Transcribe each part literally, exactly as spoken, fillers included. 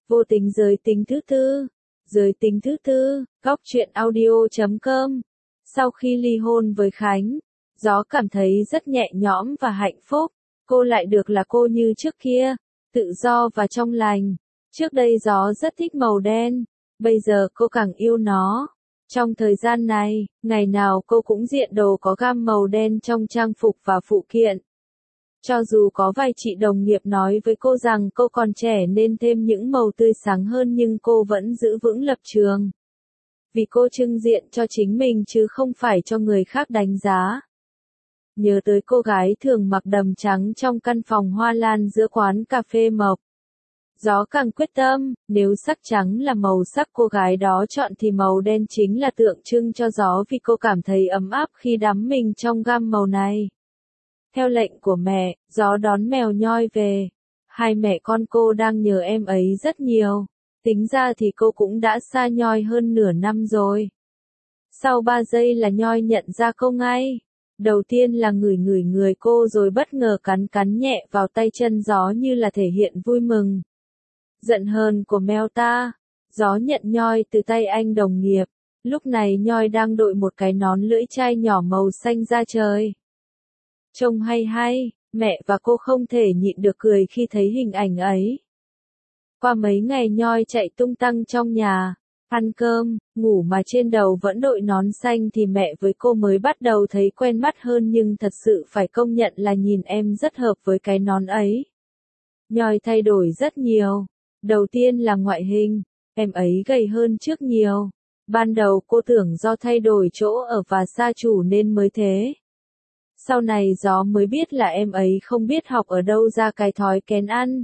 Vô tình giới tính thứ tư. Giới tính thứ tư, góc truyện audio chấm com. Sau khi ly hôn với Khánh, Gió cảm thấy rất nhẹ nhõm và hạnh phúc. Cô lại được là cô như trước kia, tự do và trong lành. Trước đây Gió rất thích màu đen, bây giờ cô càng yêu nó. Trong thời gian này, ngày nào cô cũng diện đồ có gam màu đen trong trang phục và phụ kiện. Cho dù có vài chị đồng nghiệp nói với cô rằng cô còn trẻ nên thêm những màu tươi sáng hơn nhưng cô vẫn giữ vững lập trường. Vì cô trưng diện cho chính mình chứ không phải cho người khác đánh giá. Nhớ tới cô gái thường mặc đầm trắng trong căn phòng hoa lan giữa quán cà phê Mộc. Gió càng quyết tâm, nếu sắc trắng là màu sắc cô gái đó chọn thì màu đen chính là tượng trưng cho Gió vì cô cảm thấy ấm áp khi đắm mình trong gam màu này. Theo lệnh của mẹ, Gió đón mèo Nhoi về. Hai mẹ con cô đang nhớ em ấy rất nhiều. Tính ra thì cô cũng đã xa Nhoi hơn nửa năm rồi. Sau ba giây là Nhoi nhận ra cô ngay. Đầu tiên là ngửi ngửi người cô rồi bất ngờ cắn cắn nhẹ vào tay chân Gió như là thể hiện vui mừng. Giận hờn của mèo ta. Gió nhận Nhoi từ tay anh đồng nghiệp. Lúc này Nhoi đang đội một cái nón lưỡi chai nhỏ màu xanh da trời. Trông hay hay, mẹ và cô không thể nhịn được cười khi thấy hình ảnh ấy. Qua mấy ngày Nhoi chạy tung tăng trong nhà, ăn cơm, ngủ mà trên đầu vẫn đội nón xanh thì mẹ với cô mới bắt đầu thấy quen mắt hơn nhưng thật sự phải công nhận là nhìn em rất hợp với cái nón ấy. Nhoi thay đổi rất nhiều. Đầu tiên là ngoại hình, em ấy gầy hơn trước nhiều. Ban đầu cô tưởng do thay đổi chỗ ở và xa chủ nên mới thế. Sau này Gió mới biết là em ấy không biết học ở đâu ra cái thói kén ăn.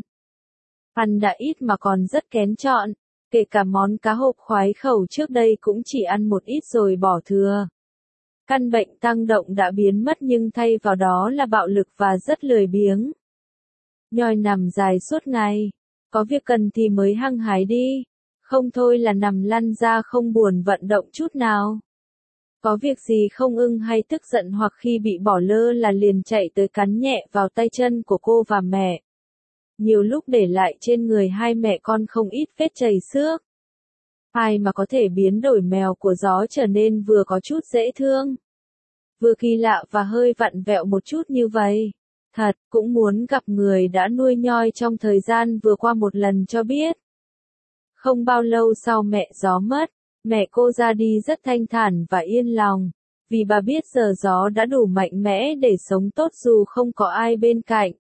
Ăn đã ít mà còn rất kén chọn, kể cả món cá hộp khoái khẩu trước đây cũng chỉ ăn một ít rồi bỏ thừa. Căn bệnh tăng động đã biến mất nhưng thay vào đó là bạo lực và rất lười biếng. Nhoi nằm dài suốt ngày, có việc cần thì mới hăng hái đi, không thôi là nằm lăn ra không buồn vận động chút nào. Có việc gì không ưng hay tức giận hoặc khi bị bỏ lơ là liền chạy tới cắn nhẹ vào tay chân của cô và mẹ. Nhiều lúc để lại trên người hai mẹ con không ít vết chảy xước. Ai mà có thể biến đổi mèo của Gió trở nên vừa có chút dễ thương, vừa kỳ lạ và hơi vặn vẹo một chút như vậy. Thật, cũng muốn gặp người đã nuôi Nhoi trong thời gian vừa qua một lần cho biết. Không bao lâu sau mẹ Gió mất, mẹ cô ra đi rất thanh thản và yên lòng, vì bà biết giờ Gió đã đủ mạnh mẽ để sống tốt dù không có ai bên cạnh.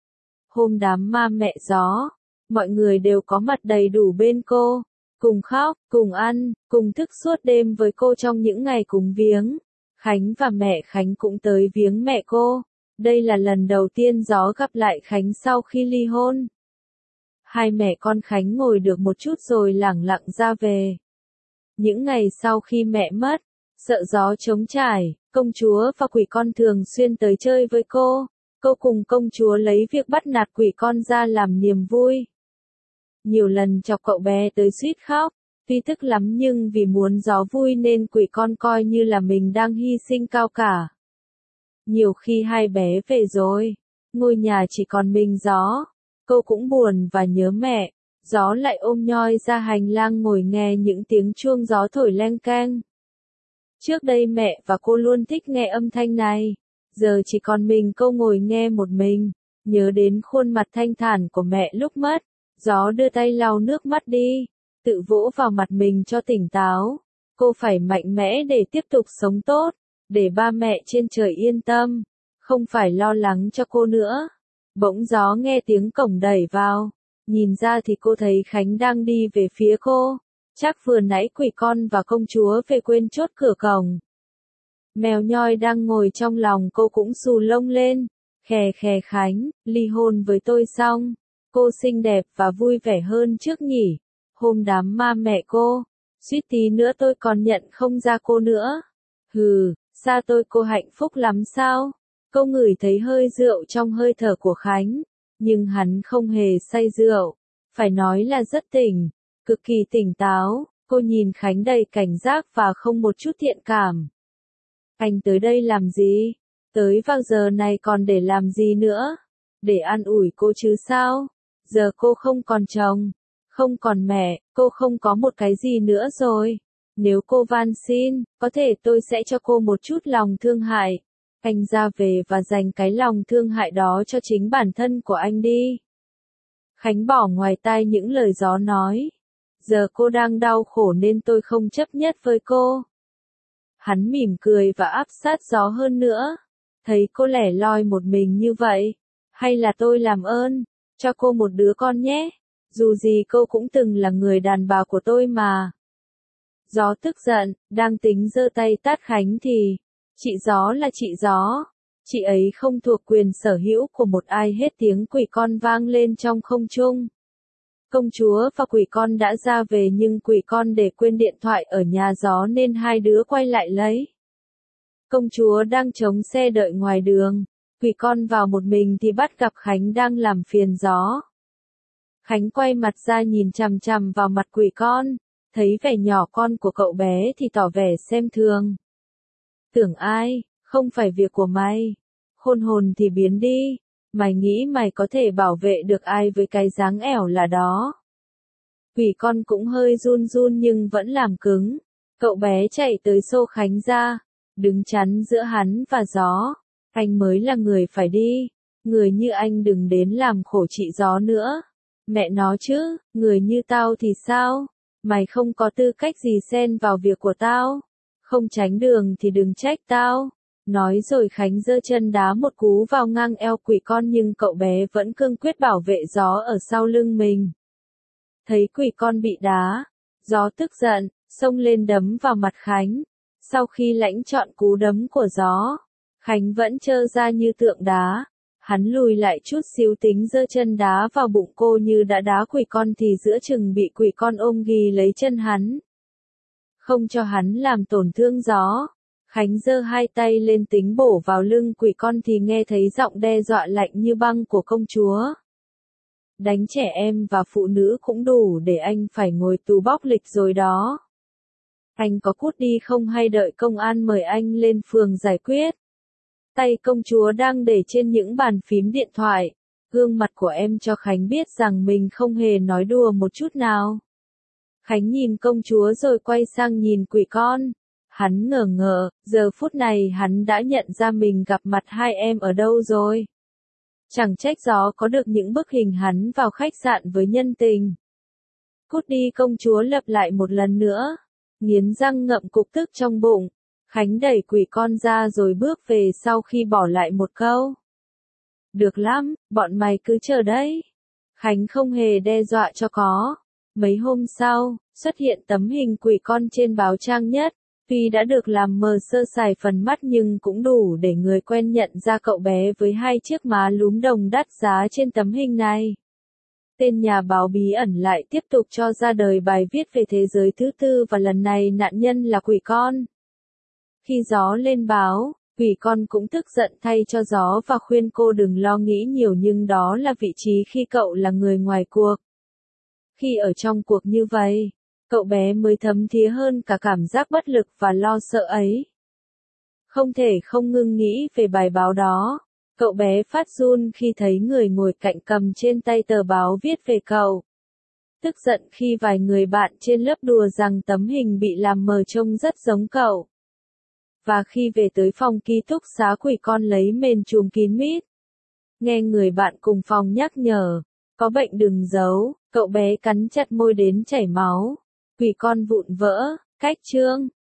Hôm đám ma mẹ Gió, mọi người đều có mặt đầy đủ bên cô, cùng khóc, cùng ăn, cùng thức suốt đêm với cô trong những ngày cúng viếng. Khánh và mẹ Khánh cũng tới viếng mẹ cô. Đây là lần đầu tiên Gió gặp lại Khánh sau khi ly hôn. Hai mẹ con Khánh ngồi được một chút rồi lẳng lặng ra về. Những ngày sau khi mẹ mất, sợ Gió trống trải, công chúa và quỷ con thường xuyên tới chơi với cô. Cô cùng công chúa lấy việc bắt nạt quỷ con ra làm niềm vui. Nhiều lần chọc cậu bé tới suýt khóc, tuy tức lắm nhưng vì muốn Gió vui nên quỷ con coi như là mình đang hy sinh cao cả. Nhiều khi hai bé về rồi, ngôi nhà chỉ còn mình Gió, cô cũng buồn và nhớ mẹ. Gió lại ôm Nhoi ra hành lang ngồi nghe những tiếng chuông gió thổi leng keng. Trước đây mẹ và cô luôn thích nghe âm thanh này, giờ chỉ còn mình cô ngồi nghe một mình, nhớ đến khuôn mặt thanh thản của mẹ lúc mất. Gió đưa tay lau nước mắt đi, tự vỗ vào mặt mình cho tỉnh táo. Cô phải mạnh mẽ để tiếp tục sống tốt, để ba mẹ trên trời yên tâm, không phải lo lắng cho cô nữa. Bỗng Gió nghe tiếng cổng đẩy vào. Nhìn ra thì cô thấy Khánh đang đi về phía cô. Chắc vừa nãy quỷ con và công chúa về quên chốt cửa cổng. Mèo Nhoi đang ngồi trong lòng cô cũng xù lông lên. Khè khè Khánh, ly hôn với tôi xong. Cô xinh đẹp và vui vẻ hơn trước nhỉ. Hôm đám ma mẹ cô, suýt tí nữa tôi còn nhận không ra cô nữa. Hừ, xa tôi cô hạnh phúc lắm sao? Cô ngửi thấy hơi rượu trong hơi thở của Khánh. Nhưng hắn không hề say rượu, phải nói là rất tỉnh, cực kỳ tỉnh táo. Cô nhìn Khánh đầy cảnh giác và không một chút thiện cảm. Anh tới đây làm gì? Tới vào giờ này còn để làm gì nữa? Để an ủi cô chứ sao? Giờ cô không còn chồng, Không còn mẹ, cô không có một cái gì nữa rồi. Nếu cô van xin, có thể tôi sẽ cho cô một chút lòng thương hại. Anh ra về và dành cái lòng thương hại đó cho chính bản thân của anh đi. Khánh bỏ ngoài tai những lời gió nói. Giờ cô đang đau khổ nên tôi không chấp nhất với cô. Hắn mỉm cười và áp sát gió hơn nữa. Thấy cô lẻ loi một mình như vậy. Hay là tôi làm ơn, cho cô một đứa con nhé. Dù gì cô cũng từng là người đàn bà của tôi mà. Gió tức giận, đang tính giơ tay tát Khánh thì, chị Gió là chị Gió. Chị ấy không thuộc quyền sở hữu của một ai hết, tiếng quỷ con vang lên trong không trung. Công chúa và quỷ con đã ra về nhưng quỷ con để quên điện thoại ở nhà Gió nên hai đứa quay lại lấy. Công chúa đang chống xe đợi ngoài đường. Quỷ con vào một mình thì bắt gặp Khánh đang làm phiền Gió. Khánh quay mặt ra nhìn chằm chằm vào mặt quỷ con, thấy vẻ nhỏ con của cậu bé thì tỏ vẻ xem thường. Tưởng ai, không phải việc của mày. Khôn hồn thì biến đi, mày nghĩ mày có thể bảo vệ được ai với cái dáng ẻo là đó. Quỷ con cũng hơi run run nhưng vẫn làm cứng. Cậu bé chạy tới xô Khánh ra, đứng chắn giữa hắn và Gió. Anh mới là người phải đi, người như anh đừng đến làm khổ chị Gió nữa. Mẹ nó chứ, người như tao thì sao? Mày không có tư cách gì xen vào việc của tao. Không tránh đường thì đừng trách tao. Nói rồi Khánh giơ chân đá một cú vào ngang eo quỷ con nhưng cậu bé vẫn cương quyết bảo vệ Gió ở sau lưng mình. Thấy quỷ con bị đá, Gió tức giận, xông lên đấm vào mặt Khánh. Sau khi lãnh trọn cú đấm của Gió, Khánh vẫn trơ ra như tượng đá. Hắn lùi lại chút xíu tính giơ chân đá vào bụng cô như đã đá quỷ con thì giữa chừng bị quỷ con ôm ghì lấy chân hắn. Không cho hắn làm tổn thương Gió. Khánh giơ hai tay lên tính bổ vào lưng quỷ con thì nghe thấy giọng đe dọa lạnh như băng của công chúa. Đánh trẻ em và phụ nữ cũng đủ để anh phải ngồi tù bóc lịch rồi đó. Anh có cút đi không hay đợi công an mời anh lên phường giải quyết? Tay công chúa đang để trên những bàn phím điện thoại. Gương mặt của em cho Khánh biết rằng mình không hề nói đùa một chút nào. Khánh nhìn công chúa rồi quay sang nhìn quỷ con. Hắn ngờ ngợ, giờ phút này hắn đã nhận ra mình gặp mặt hai em ở đâu rồi. Chẳng trách Gió có được những bức hình hắn vào khách sạn với nhân tình. Cút đi, công chúa lặp lại một lần nữa. Nghiến răng ngậm cục tức trong bụng. Khánh đẩy quỷ con ra rồi bước về sau khi bỏ lại một câu. Được lắm, bọn mày cứ chờ đấy. Khánh không hề đe dọa cho có. Mấy hôm sau, xuất hiện tấm hình quỷ con trên báo trang nhất. Tuy đã được làm mờ sơ sài phần mắt nhưng cũng đủ để người quen nhận ra cậu bé với hai chiếc má lúm đồng đắt giá trên tấm hình này. Tên nhà báo bí ẩn lại tiếp tục cho ra đời bài viết về thế giới thứ tư và lần này nạn nhân là quỷ con. Khi Gió lên báo, quỷ con cũng tức giận thay cho Gió và khuyên cô đừng lo nghĩ nhiều nhưng đó là vị trí khi cậu là người ngoài cuộc. Khi ở trong cuộc như vậy, cậu bé mới thấm thía hơn cả cảm giác bất lực và lo sợ ấy. Không thể không ngưng nghĩ về bài báo đó. Cậu bé phát run khi thấy người ngồi cạnh cầm trên tay tờ báo viết về cậu. Tức giận khi vài người bạn trên lớp đùa rằng tấm hình bị làm mờ trông rất giống cậu. Và khi về tới phòng ký túc xá, quỷ con lấy mền trùm kín mít. Nghe người bạn cùng phòng nhắc nhở, có bệnh đừng giấu, cậu bé cắn chặt môi đến chảy máu. Quỷ con vụn vỡ, cách chương.